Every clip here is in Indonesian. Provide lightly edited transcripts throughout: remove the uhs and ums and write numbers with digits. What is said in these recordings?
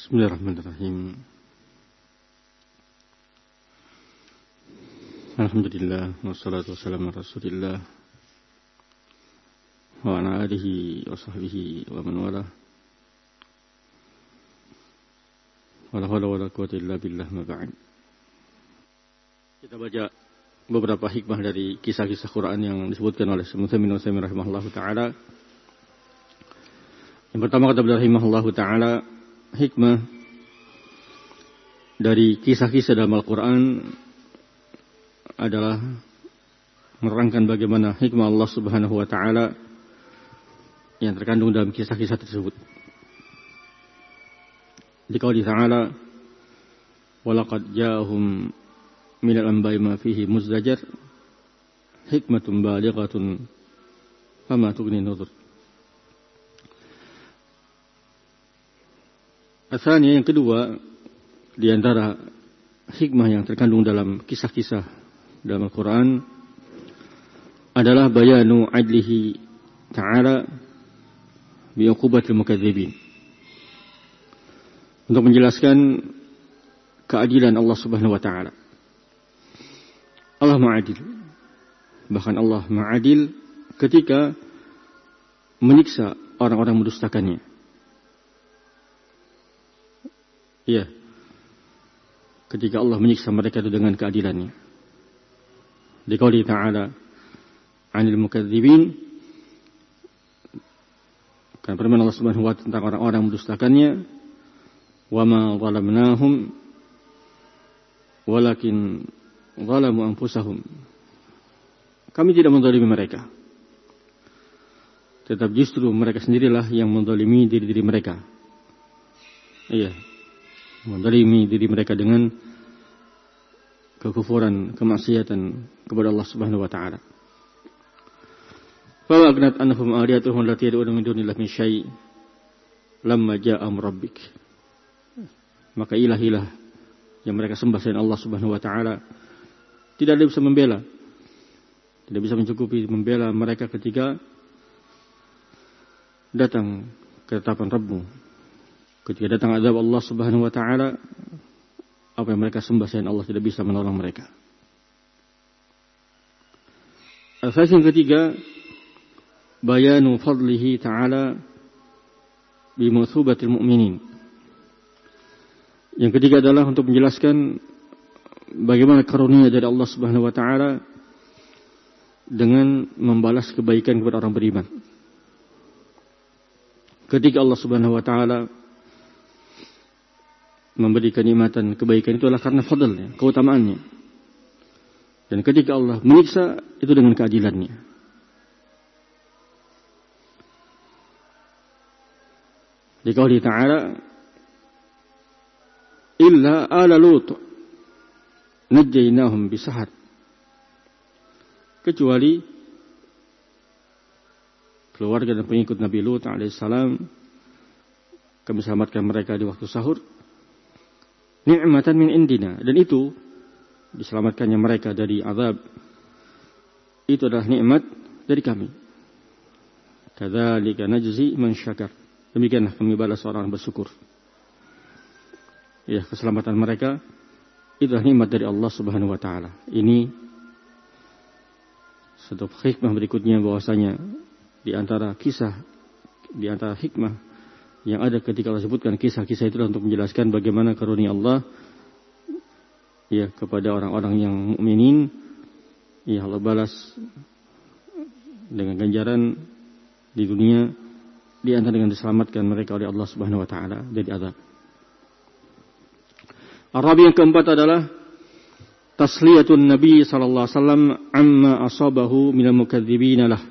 Bismillahirrahmanirrahim. Alhamdulillah wassalatu wassalamu ala Rasulillah wa ala alihi wa sahbihi wa man wala. Wala hawla wala quwwata illa billah, ma ba'd. Kita baca beberapa hikmah dari kisah-kisah Quran yang disebutkan oleh Syekh Utsaimin rahimahullahu taala. Yang pertama kata beliau rahimahullahu taala, hikmah dari kisah-kisah dalam Al-Quran adalah menerangkan bagaimana hikmah Allah Subhanahu wa taala yang terkandung dalam kisah-kisah tersebut. Di qauli ta'ala, "Walaqad ja'ahum minal anba'i ma fihi muzdajar, hikmatun balighatun fama tughni nuzur." Asalnya yang kedua, di antara hikmah yang terkandung dalam kisah-kisah dalam Al-Quran adalah bayanu adlihi ta'ala bi'uqubatil mukadzibin. Untuk menjelaskan keadilan Allah Subhanahu wa taala. Allah ma'adil. Bahkan Allah ma'adil ketika menyiksa orang-orang mendustakannya. Iya. Ketika Allah menyiksa mereka itu dengan keadilannya. Di qauli ta'ala 'anil mukadzibin, kan firman Allah Subhanahu wa ta'ala tentang orang-orang mendustakannya, wa ma zalamnahum walakin zalamu anfusahum. Kami tidak menzalimi mereka, tetap justru mereka sendirilah yang menzalimi diri-diri mereka. Iya, menzalimi diri mereka dengan kekufuran, kemaksiatan kepada Allah Subhanahu wa taala. Fa aghnat anhum aliyatuhum allati yad'una min dunillahi min syai' lamma ja'a amru rabbik. Maka ilah-ilah yang mereka sembah selain Allah Subhanahu wa taala tidak ada bisa membela, tidak bisa mencukupi membela mereka ketika datang ketetapan Rabb-Mu. Ketika datang azab Allah Subhanahu wa taala, apa yang mereka sembah selain Allah tidak bisa menolong mereka. Asas yang ketiga, bayanu fadlihi ta'ala bi muthubatil mu'minin. Yang ketiga adalah untuk menjelaskan bagaimana karunia dari Allah Subhanahu wa taala dengan membalas kebaikan kepada orang beriman. Ketika Allah Subhanahu wa taala memberi kenikmatan kebaikan itu adalah karena fadlnya, keutamaannya. Dan ketika Allah menyiksa itu dengan keadilannya. Di qauli ta'ala, illa ala Lut najjaynahum bisahar. Kecuali keluarga dan pengikut Nabi Lut alaihissalam, kami selamatkan mereka di waktu sahur. Ni'matan min indina, dan itu diselamatkannya mereka dari azab itu adalah nikmat dari kami. Kadzalika najzi man syakar. Demikianlah kami balas orang bersyukur. Ya, keselamatan mereka itu adalah nikmat dari Allah Subhanahu wa taala. Ini satu hikmah berikutnya, bahwasanya di antara hikmah yang ada ketika Allah sebutkan kisah-kisah itu untuk menjelaskan bagaimana karunia Allah ya kepada orang-orang yang mukminin. Ya, Allah balas dengan ganjaran di dunia, di antara dengan diselamatkan mereka oleh Allah Subhanahu wa taala dari azab. Arabi yang keempat adalah tasliyatun Nabi sallallahu alaihi wasallam amma asabahu minal mukadzibin lah.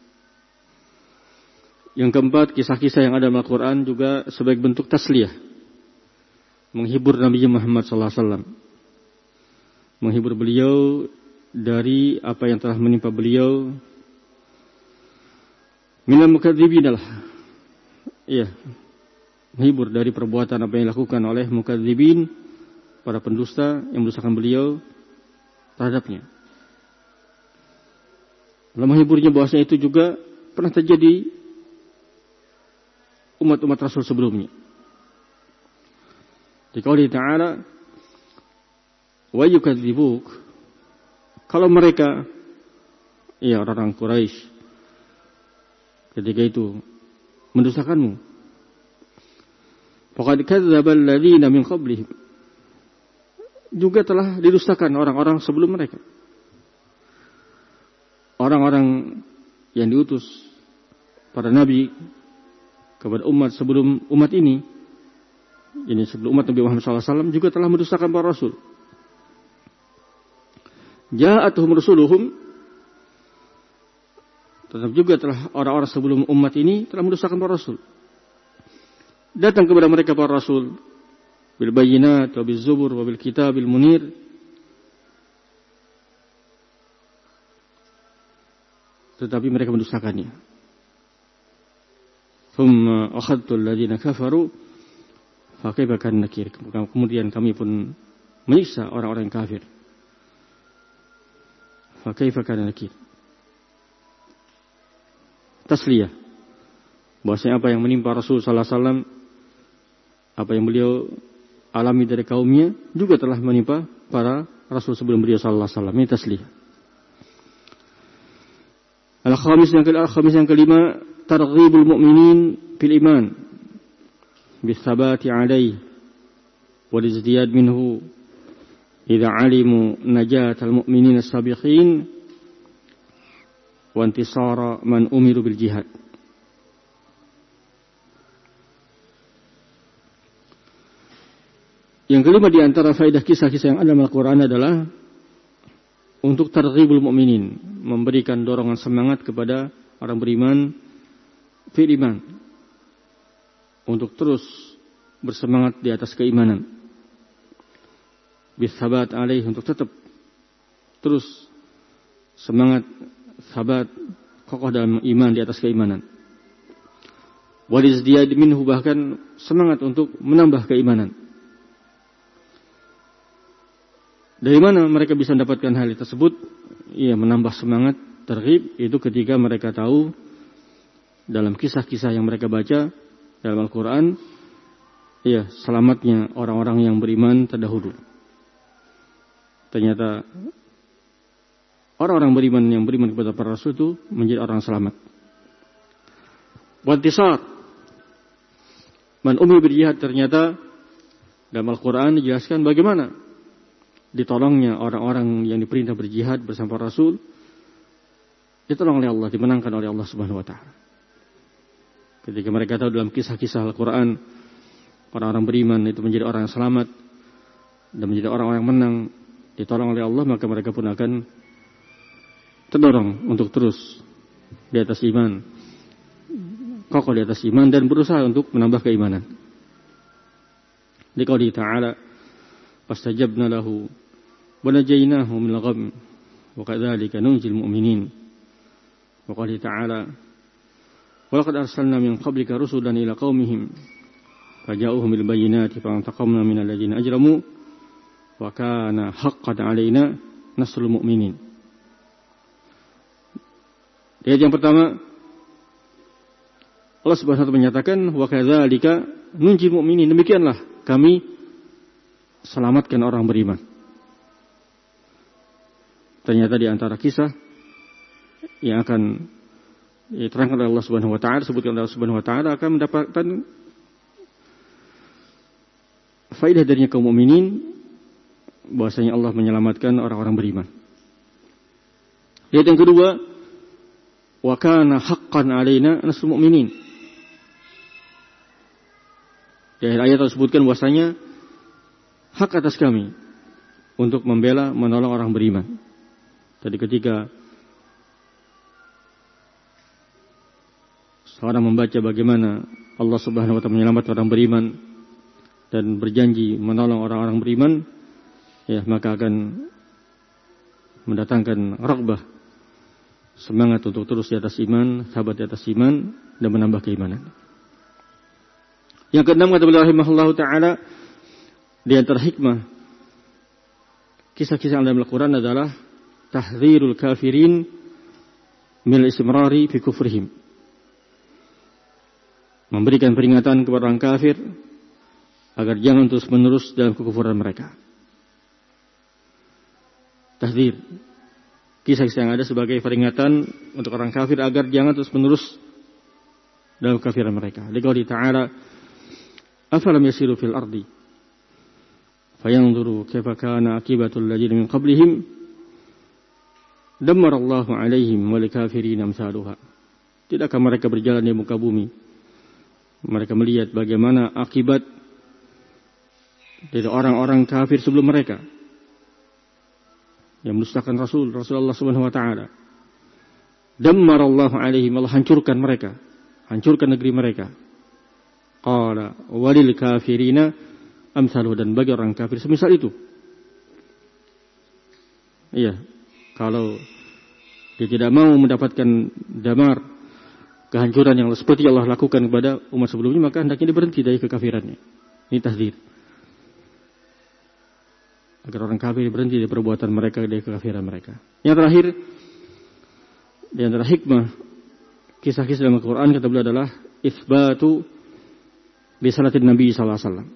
Yang keempat, kisah-kisah yang ada dalam Al-Quran juga sebagai bentuk tasliyah, menghibur Nabi Muhammad SAW, menghibur beliau dari apa yang telah menimpa beliau minal mukadzibin lah. Iya, menghibur dari perbuatan apa yang dilakukan oleh mukadzibin, para pendusta yang mendustakan beliau terhadapnya. Lalu menghiburnya bahwasanya itu juga pernah terjadi umat-umat Rasul sebelumnya. Di qauli ta'ala, wa yukadzibuk, kalau mereka, ya orang-orang Quraisy ketika itu mendustakanmu, faqad kadzdzaba alladziina min qablihim, juga telah didustakan orang-orang sebelum mereka. Orang-orang yang diutus para nabi kepada umat sebelum umat ini sebelum umat Nabi Muhammad SAW juga telah mendustakan para rasul. Ja'atuhum rusuluhum, tetap juga telah orang-orang sebelum umat ini telah mendustakan para rasul. Datang kepada mereka para rasul bil bayyinat wa bil zubur wa bil kitabil munir, tetapi mereka mendustakannya. Thumma akhadtu alladziina kafaru fa kaifa kana nakir, kemudian kami pun menyiksa orang-orang yang kafir. Fa kaifa kana nakir, tasliyah, bahwasanya apa yang menimpa Rasul sallallahu alaihi wasallam, apa yang beliau alami dari kaumnya juga telah menimpa para rasul sebelum beliau sallallahu alaihi wasallam. Ini tasliyah. Al-khamis yang kelima, targhibul mu'minin fil iman bisabati alaihi wal izdiyad minhu idza alimu najatal mu'minin as-sabiqin wa intisara man umiru bil jihad. Yang kelima di antara faedah kisah-kisah yang ada dalam Al-Quran adalah untuk targhibul mu'minin, memberikan dorongan semangat kepada orang beriman fil iman, untuk terus bersemangat di atas keimanan, bisabat alaih, untuk tetap terus semangat, sabat, kokoh dalam iman, di atas keimanan. Walizdiyad minhu, bahkan semangat untuk menambah keimanan. Dari mana mereka bisa mendapatkan hal tersebut? Ya, menambah semangat, targhib, itu ketika mereka tahu dalam kisah-kisah yang mereka baca dalam Al-Quran, ya, selamatnya orang-orang yang beriman terdahulu. Ternyata orang-orang beriman yang beriman kepada para rasul itu menjadi orang selamat. Wantisar man umir berjihad, ternyata dalam Al-Quran dijelaskan bagaimana ditolongnya orang-orang yang diperintah berjihad bersama para rasul, ditolong oleh Allah, dimenangkan oleh Allah Subhanahu wa taala. Ketika mereka tahu dalam kisah-kisah Al-Quran orang-orang beriman itu menjadi orang yang selamat dan menjadi orang-orang yang menang, ditolong oleh Allah, maka mereka pun akan terdorong untuk terus di atas iman, kokoh di atas iman, dan berusaha untuk menambah keimanan. Di qauli ta'ala, fastajabna lahu wa najainahu min al-gham wa kadzalika nunjil mu'minin. Wa qauli ta'ala, wa laqad arsalna min qablika rusulan ila qaumihim faja'uhum bil bayyinati fantaqamna minal ladzina ajramu wa kana haqqan 'alaina nasrul mu'minin. Ayat yang pertama, Allah Subhanahu wa taala menyatakan wa kadzalika nunjil mu'minin, demikianlah kami selamatkan orang beriman. Ternyata di antara kisah yang akan diterangkan oleh Allah Subhanahu wa taala, disebutkan oleh Allah Subhanahu wa taala, akan mendapatkan faedah darinya kaum mukminin, bahwasanya Allah menyelamatkan orang-orang beriman. Ayat yang kedua, wa kana haqqan 'alaina nasrul mu'minin. Di akhir ayat disebutkan bahwasanya hak atas kami untuk membela, menolong orang beriman. Tadi ketika seorang membaca bagaimana Allah Subhanahu wa taala menyelamatkan orang beriman dan berjanji menolong orang-orang beriman, ya, maka akan mendatangkan raghbah, semangat untuk terus di atas iman, sahabat di atas iman, dan menambah keimanan. Yang keenam, kata beliau rahimahullahu taala, di antara hikmah kisah-kisah dalam Al-Quran adalah tahdzirul kafirin min istimrari fi kufrihim, memberikan peringatan kepada orang kafir agar jangan terus-menerus dalam kekufuran mereka. Tahdzir, kisah-kisah yang ada sebagai peringatan untuk orang kafir agar jangan terus-menerus dalam kekafiran mereka. Liqouli ta'ala, afalam yasiru fil ardi fayanzuru kaifa kana akibatul ladzina min qablihim dammarallahu 'alaihim wal kafirin amsaluha. Tidakkah mereka berjalan di muka bumi, mereka melihat bagaimana akibat dari orang-orang kafir sebelum mereka yang mendustakan Rasulullah Subhanahu wa taala. Dammarallahu 'alaihim, Allah hancurkan mereka, hancurkan negeri mereka. Qala walil kafirina amsaluhu, dan bagi orang kafir semisal itu. Iya, kalau dia tidak mau mendapatkan damar, kehancuran yang seperti Allah lakukan kepada umat sebelumnya, maka hendaknya dia berhenti dari kekafirannya. Ini tahdzir, agar orang kafir berhenti dari perbuatan mereka, dari kekafiran mereka. Yang terakhir, di antara hikmah kisah-kisah dalam Al-Quran kata beliau adalah itsbatu risalatin Nabi sallallahu alaihi wasallam,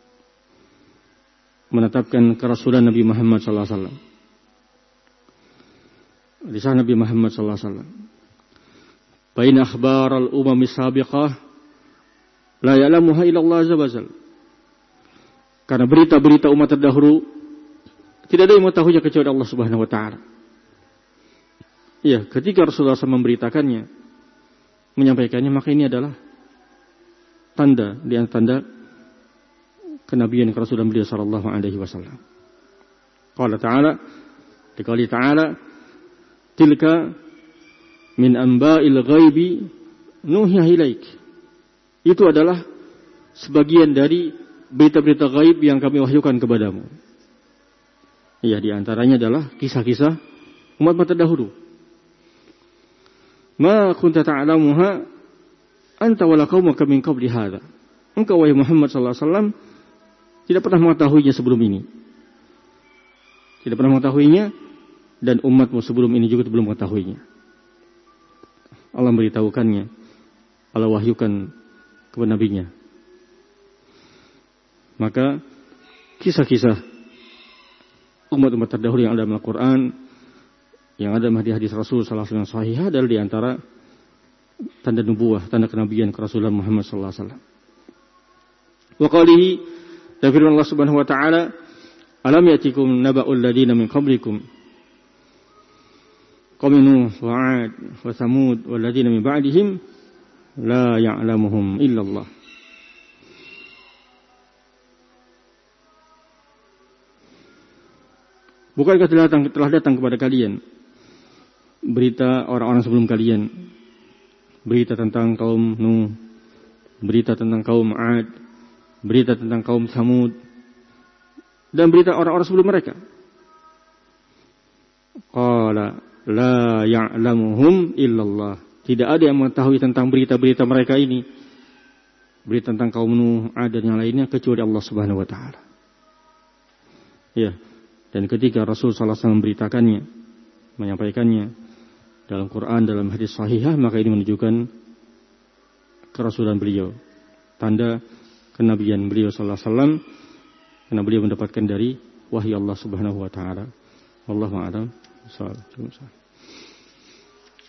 menetapkan kerasulan Nabi Muhammad sallallahu alaihi wasallam. Risalah Nabi Muhammad sallallahu alaihi wasallam. Bain akhbar al-umam as-sabiqah la ya'lamuha illa Allah azza wajalla. Karena berita-berita umat terdahulu tidak ada yang mengetahuinya kecuali Allah Subhanahu wa taala. Iya, ketika Rasulullah SAW memberitakannya, menyampaikannya, maka ini adalah tanda di antara tanda kenabian kerasulan beliau sallallahu alaihi wasallam. Qala ta'ala, dikali ta'ala, tilka min amba'il ghaibi nuhiya ilaik. Itu adalah sebagian dari berita-berita gaib yang kami wahyukan kepadamu. Ya, di antaranya adalah kisah-kisah umat terdahulu. Ma kunta ta'lamuha anta wala qaumuka min qabli hadza. Engkau wahai Muhammad sallallahu alaihi wasallam tidak pernah mengetahuinya sebelum ini. Tidak pernah mengetahuinya, dan umatmu sebelum ini juga belum mengetahuinya. Allah memberitahukannya, Allah wahyukan kepada nabinya. Maka kisah-kisah umat-umat terdahulu yang ada dalam Al-Quran, yang ada dalam hadis Rasul sallallahu alaihi wasallam sahih, adalah di antara tanda nubuwah, tanda kenabian kerasulan Muhammad sallallahu alaihi wasallam. Wa qalihi, dan firman Allah Subhanahu wa taala, alam yatikum naba'ul ladina min qablikum qaum Nuh wa 'ad wa Tsamud wal ladina min ba'dihim la ya'lamuhum illallah. Bukankah telah datang kepada kalian berita orang-orang sebelum kalian, berita tentang kaum Nuh, berita tentang kaum 'Ad, berita tentang kaum Tsamud, dan berita orang-orang sebelum mereka? Qala la ya'lamuhum illallah. Tidak ada yang mengetahui tentang berita-berita mereka ini, berita tentang kaum Nuh, 'Ad dan yang lainnya, kecuali Allah Subhanahu wa taala. Ya. Dan ketika Rasul sallallahu alaihi wasallam memberitakannya, menyampaikannya dalam Quran, dalam hadis sahihah, maka ini menunjukkan kerasulan beliau, tanda kenabian beliau sallallahu alaihi wasallam, karena beliau mendapatkan dari wahyu Allah Subhanahu wa taala. Wallahu a'lam.